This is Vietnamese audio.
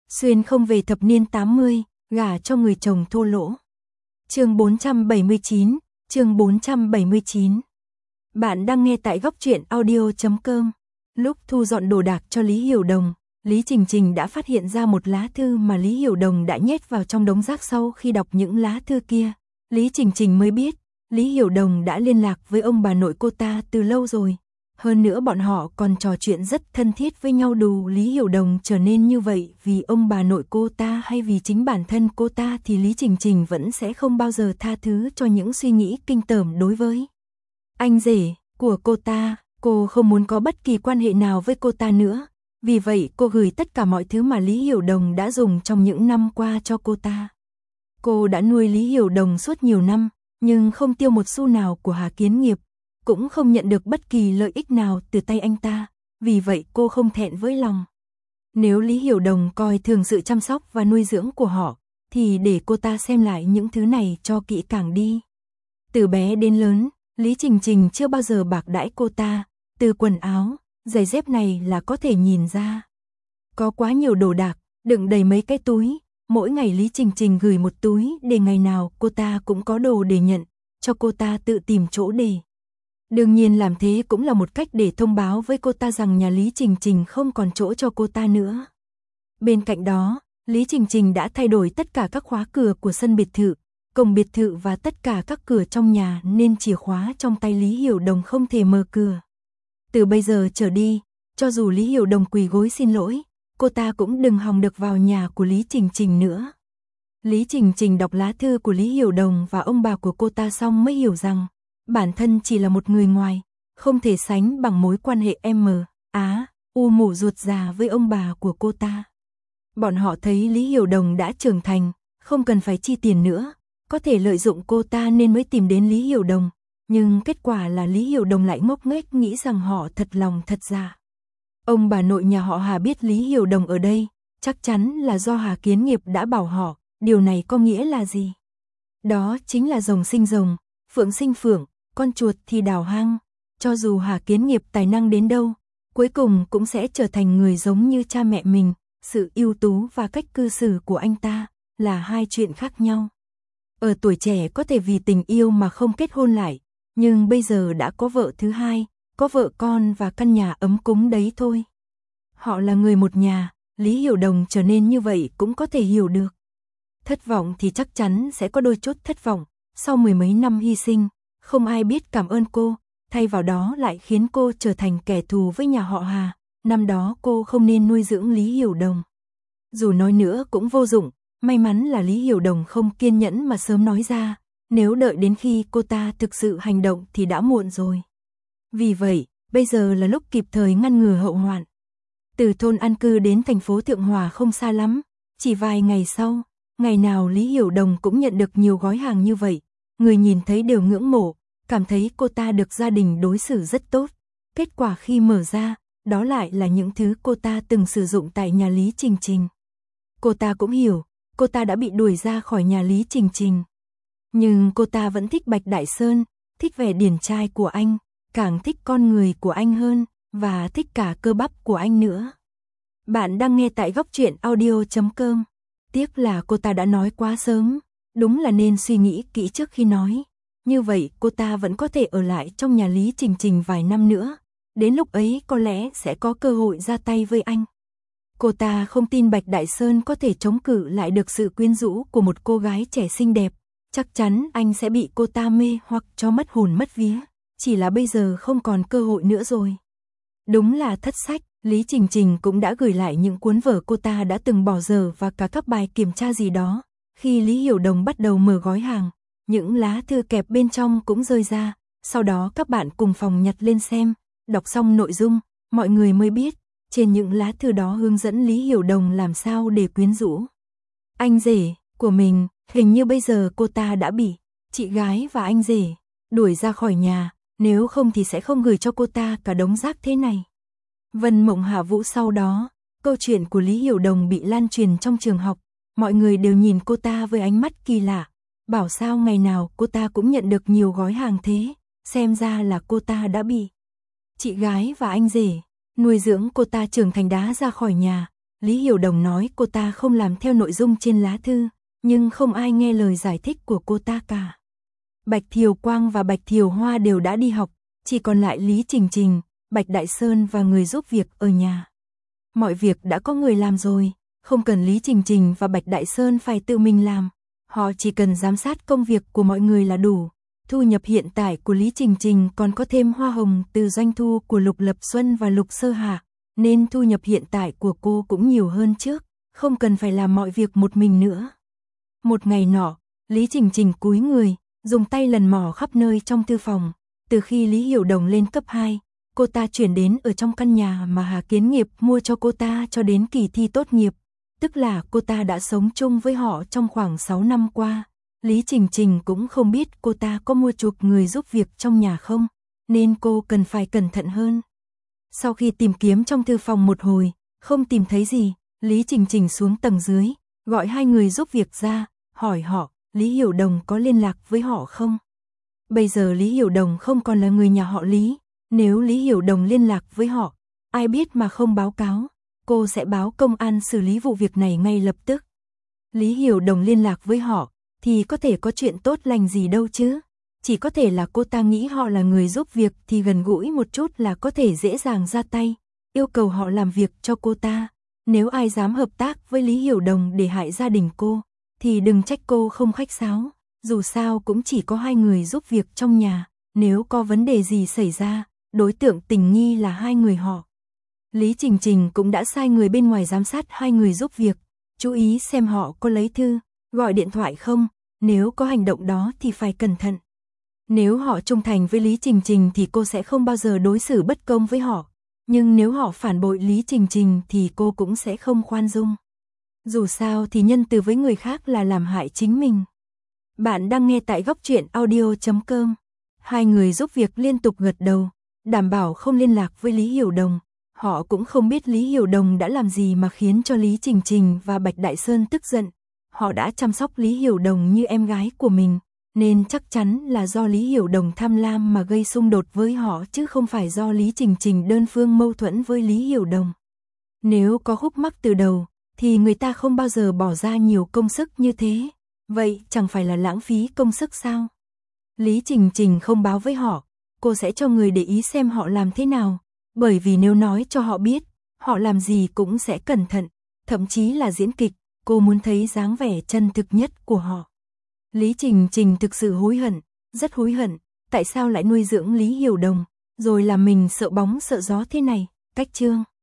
Xuyên không về thập niên 80, gả cho người chồng thô lỗ. Chương 479, chương 479. Bạn đang nghe tại góc truyện audio.com. Lúc thu dọn đồ đạc cho Lý Hiểu Đồng, Lý Trình Trình đã phát hiện ra một lá thư mà Lý Hiểu Đồng đã nhét vào trong đống rác. Sau khi đọc những lá thư kia, Lý Trình Trình mới biết, Lý Hiểu Đồng đã liên lạc với ông bà nội cô ta từ lâu rồi. Hơn nữa bọn họ còn trò chuyện rất thân thiết với nhau. Dù Lý Hiểu Đồng trở nên như vậy vì ông bà nội cô ta hay vì chính bản thân cô ta thì Lý Trình Trình vẫn sẽ không bao giờ tha thứ cho những suy nghĩ kinh tởm đối với anh rể của cô ta. Cô không muốn có bất kỳ quan hệ nào với cô ta nữa. Vì vậy cô gửi tất cả mọi thứ mà Lý Hiểu Đồng đã dùng trong những năm qua cho cô ta. Cô đã nuôi Lý Hiểu Đồng suốt nhiều năm, nhưng không tiêu một xu nào của Hà Kiến Nghiệp, cũng không nhận được bất kỳ lợi ích nào từ tay anh ta. Vì vậy cô không thẹn với lòng. Nếu Lý Hiểu Đồng coi thường sự chăm sóc và nuôi dưỡng của họ, thì để cô ta xem lại những thứ này cho kỹ càng đi. Từ bé đến lớn, Lý Trình Trình chưa bao giờ bạc đãi cô ta. Từ quần áo, giày dép này là có thể nhìn ra. Có quá nhiều đồ đạc, đựng đầy mấy cái túi. Mỗi ngày Lý Trình Trình gửi một túi để ngày nào cô ta cũng có đồ để nhận, cho cô ta tự tìm chỗ để. Đương nhiên làm thế cũng là một cách để thông báo với cô ta rằng nhà Lý Trình Trình không còn chỗ cho cô ta nữa. Bên cạnh đó, Lý Trình Trình đã thay đổi tất cả các khóa cửa của sân biệt thự, cổng biệt thự và tất cả các cửa trong nhà, nên chìa khóa trong tay Lý Hiểu Đồng không thể mở cửa. Từ bây giờ trở đi, cho dù Lý Hiểu Đồng quỳ gối xin lỗi, cô ta cũng đừng hòng được vào nhà của Lý Trình Trình nữa. Lý Trình Trình đọc lá thư của Lý Hiểu Đồng và ông bà của cô ta xong mới hiểu rằng bản thân chỉ là một người ngoài, không thể sánh bằng mối quan hệ u mủ ruột già với ông bà của cô ta. Bọn họ thấy Lý Hiểu Đồng đã trưởng thành, không cần phải chi tiền nữa, có thể lợi dụng cô ta nên mới tìm đến Lý Hiểu Đồng. Nhưng kết quả là Lý Hiểu Đồng lại ngốc nghếch nghĩ rằng họ thật lòng thật dạ. Ông bà nội nhà họ Hà biết Lý Hiểu Đồng ở đây, chắc chắn là do Hà Kiến Nghiệp đã bảo họ. Điều này có nghĩa là gì? Đó chính là rồng sinh rồng, phượng sinh phượng, con chuột thì đào hang. Cho dù Hà Kiến Nghiệp tài năng đến đâu, cuối cùng cũng sẽ trở thành người giống như cha mẹ mình. Sự ưu tú và cách cư xử của anh ta là hai chuyện khác nhau. Ở tuổi trẻ có thể vì tình yêu mà không kết hôn lại, nhưng bây giờ đã có vợ thứ hai, có vợ con và căn nhà ấm cúng đấy thôi. Họ là người một nhà, Lý Hiểu Đồng trở nên như vậy cũng có thể hiểu được. Thất vọng thì chắc chắn sẽ có đôi chút thất vọng, sau mười mấy năm hy sinh, không ai biết cảm ơn cô, thay vào đó lại khiến cô trở thành kẻ thù với nhà họ Hà. Năm đó cô không nên nuôi dưỡng Lý Hiểu Đồng. Dù nói nữa cũng vô dụng, may mắn là Lý Hiểu Đồng không kiên nhẫn mà sớm nói ra, nếu đợi đến khi cô ta thực sự hành động thì đã muộn rồi. Vì vậy, bây giờ là lúc kịp thời ngăn ngừa hậu hoạn. Từ thôn an cư đến thành phố Thượng Hòa không xa lắm, chỉ vài ngày sau, ngày nào Lý Hiểu Đồng cũng nhận được nhiều gói hàng như vậy, người nhìn thấy đều ngưỡng mộ, cảm thấy cô ta được gia đình đối xử rất tốt. Kết quả khi mở ra, đó lại là những thứ cô ta từng sử dụng tại nhà Lý Trình Trình. Cô ta cũng hiểu, cô ta đã bị đuổi ra khỏi nhà Lý Trình Trình. Nhưng cô ta vẫn thích Bạch Đại Sơn, thích vẻ điển trai của anh, càng thích con người của anh hơn, và thích cả cơ bắp của anh nữa. Bạn đang nghe tại góc truyện audio.com. Tiếc là cô ta đã nói quá sớm, đúng là nên suy nghĩ kỹ trước khi nói. Như vậy cô ta vẫn có thể ở lại trong nhà Lý Trình Trình vài năm nữa. Đến lúc ấy có lẽ sẽ có cơ hội ra tay với anh. Cô ta không tin Bạch Đại Sơn có thể chống cự lại được sự quyến rũ của một cô gái trẻ xinh đẹp. Chắc chắn anh sẽ bị cô ta mê hoặc cho mất hồn mất vía. Chỉ là bây giờ không còn cơ hội nữa rồi. Đúng là thất sách, Lý Trình Trình cũng đã gửi lại những cuốn vở cô ta đã từng bỏ dở và cả các bài kiểm tra gì đó. Khi Lý Hiểu Đồng bắt đầu mở gói hàng, những lá thư kẹp bên trong cũng rơi ra. Sau đó các bạn cùng phòng nhặt lên xem, đọc xong nội dung, mọi người mới biết, trên những lá thư đó hướng dẫn Lý Hiểu Đồng làm sao để quyến rũ anh rể của mình. Hình như bây giờ cô ta đã bị chị gái và anh rể đuổi ra khỏi nhà, nếu không thì sẽ không gửi cho cô ta cả đống rác thế này. Vân Mộng Hạ Vũ. Sau đó, câu chuyện của Lý Hiểu Đồng bị lan truyền trong trường học, mọi người đều nhìn cô ta với ánh mắt kỳ lạ, bảo sao ngày nào cô ta cũng nhận được nhiều gói hàng thế, xem ra là cô ta đã bị chị gái và anh rể nuôi dưỡng cô ta trưởng thành đá ra khỏi nhà. Lý Hiểu Đồng nói cô ta không làm theo nội dung trên lá thư, nhưng không ai nghe lời giải thích của cô ta cả. Bạch Thiều Quang và Bạch Thiều Hoa đều đã đi học, chỉ còn lại Lý Trình Trình, Bạch Đại Sơn và người giúp việc ở nhà. Mọi việc đã có người làm rồi, không cần Lý Trình Trình và Bạch Đại Sơn phải tự mình làm. Họ chỉ cần giám sát công việc của mọi người là đủ. Thu nhập hiện tại của Lý Trình Trình còn có thêm hoa hồng từ doanh thu của Lục Lập Xuân và Lục Sơ Hạ, nên thu nhập hiện tại của cô cũng nhiều hơn trước, không cần phải làm mọi việc một mình nữa. Một ngày nọ, Lý Trình Trình cúi người, dùng tay lần mò khắp nơi trong thư phòng. Từ khi Lý Hiểu Đồng lên cấp 2, cô ta chuyển đến ở trong căn nhà mà Hà Kiến Nghiệp mua cho cô ta cho đến kỳ thi tốt nghiệp, tức là cô ta đã sống chung với họ trong khoảng 6 năm qua. Lý Trình Trình cũng không biết cô ta có mua chuộc người giúp việc trong nhà không, nên cô cần phải cẩn thận hơn. Sau khi tìm kiếm trong thư phòng một hồi, không tìm thấy gì, Lý Trình Trình xuống tầng dưới, gọi 2 người giúp việc ra, hỏi họ, Lý Hiểu Đồng có liên lạc với họ không? Bây giờ Lý Hiểu Đồng không còn là người nhà họ Lý, nếu Lý Hiểu Đồng liên lạc với họ, ai biết mà không báo cáo, cô sẽ báo công an xử lý vụ việc này ngay lập tức. Lý Hiểu Đồng liên lạc với họ, thì có thể có chuyện tốt lành gì đâu chứ. Chỉ có thể là cô ta nghĩ họ là người giúp việc thì gần gũi một chút là có thể dễ dàng ra tay, yêu cầu họ làm việc cho cô ta. Nếu ai dám hợp tác với Lý Hiểu Đồng để hại gia đình cô, thì đừng trách cô không khách sáo. Dù sao cũng chỉ có 2 người giúp việc trong nhà, nếu có vấn đề gì xảy ra, đối tượng tình nghi là 2 người họ. Lý Trình Trình cũng đã sai người bên ngoài giám sát 2 người giúp việc, chú ý xem họ có lấy thư, gọi điện thoại không, nếu có hành động đó thì phải cẩn thận. Nếu họ trung thành với Lý Trình Trình thì cô sẽ không bao giờ đối xử bất công với họ, nhưng nếu họ phản bội Lý Trình Trình thì cô cũng sẽ không khoan dung. Dù sao thì nhân từ với người khác là làm hại chính mình. Bạn đang nghe tại Góc Truyện Audio.com. 2 người giúp việc liên tục gật đầu, đảm bảo không liên lạc với Lý Hiểu Đồng. Họ cũng không biết Lý Hiểu Đồng đã làm gì mà khiến cho Lý Trình Trình và Bạch Đại Sơn tức giận. Họ đã chăm sóc Lý Hiểu Đồng như em gái của mình, nên chắc chắn là do Lý Hiểu Đồng tham lam mà gây xung đột với họ chứ không phải do Lý Trình Trình đơn phương mâu thuẫn với Lý Hiểu Đồng. Nếu có khúc mắc từ đầu, thì người ta không bao giờ bỏ ra nhiều công sức như thế. Vậy chẳng phải là lãng phí công sức sao? Lý Trình Trình không báo với họ, cô sẽ cho người để ý xem họ làm thế nào, bởi vì nếu nói cho họ biết, họ làm gì cũng sẽ cẩn thận, thậm chí là diễn kịch, cô muốn thấy dáng vẻ chân thực nhất của họ. Lý Trình Trình thực sự hối hận, rất hối hận, tại sao lại nuôi dưỡng Lý Hiểu Đồng, rồi làm mình sợ bóng sợ gió thế này. Cách chương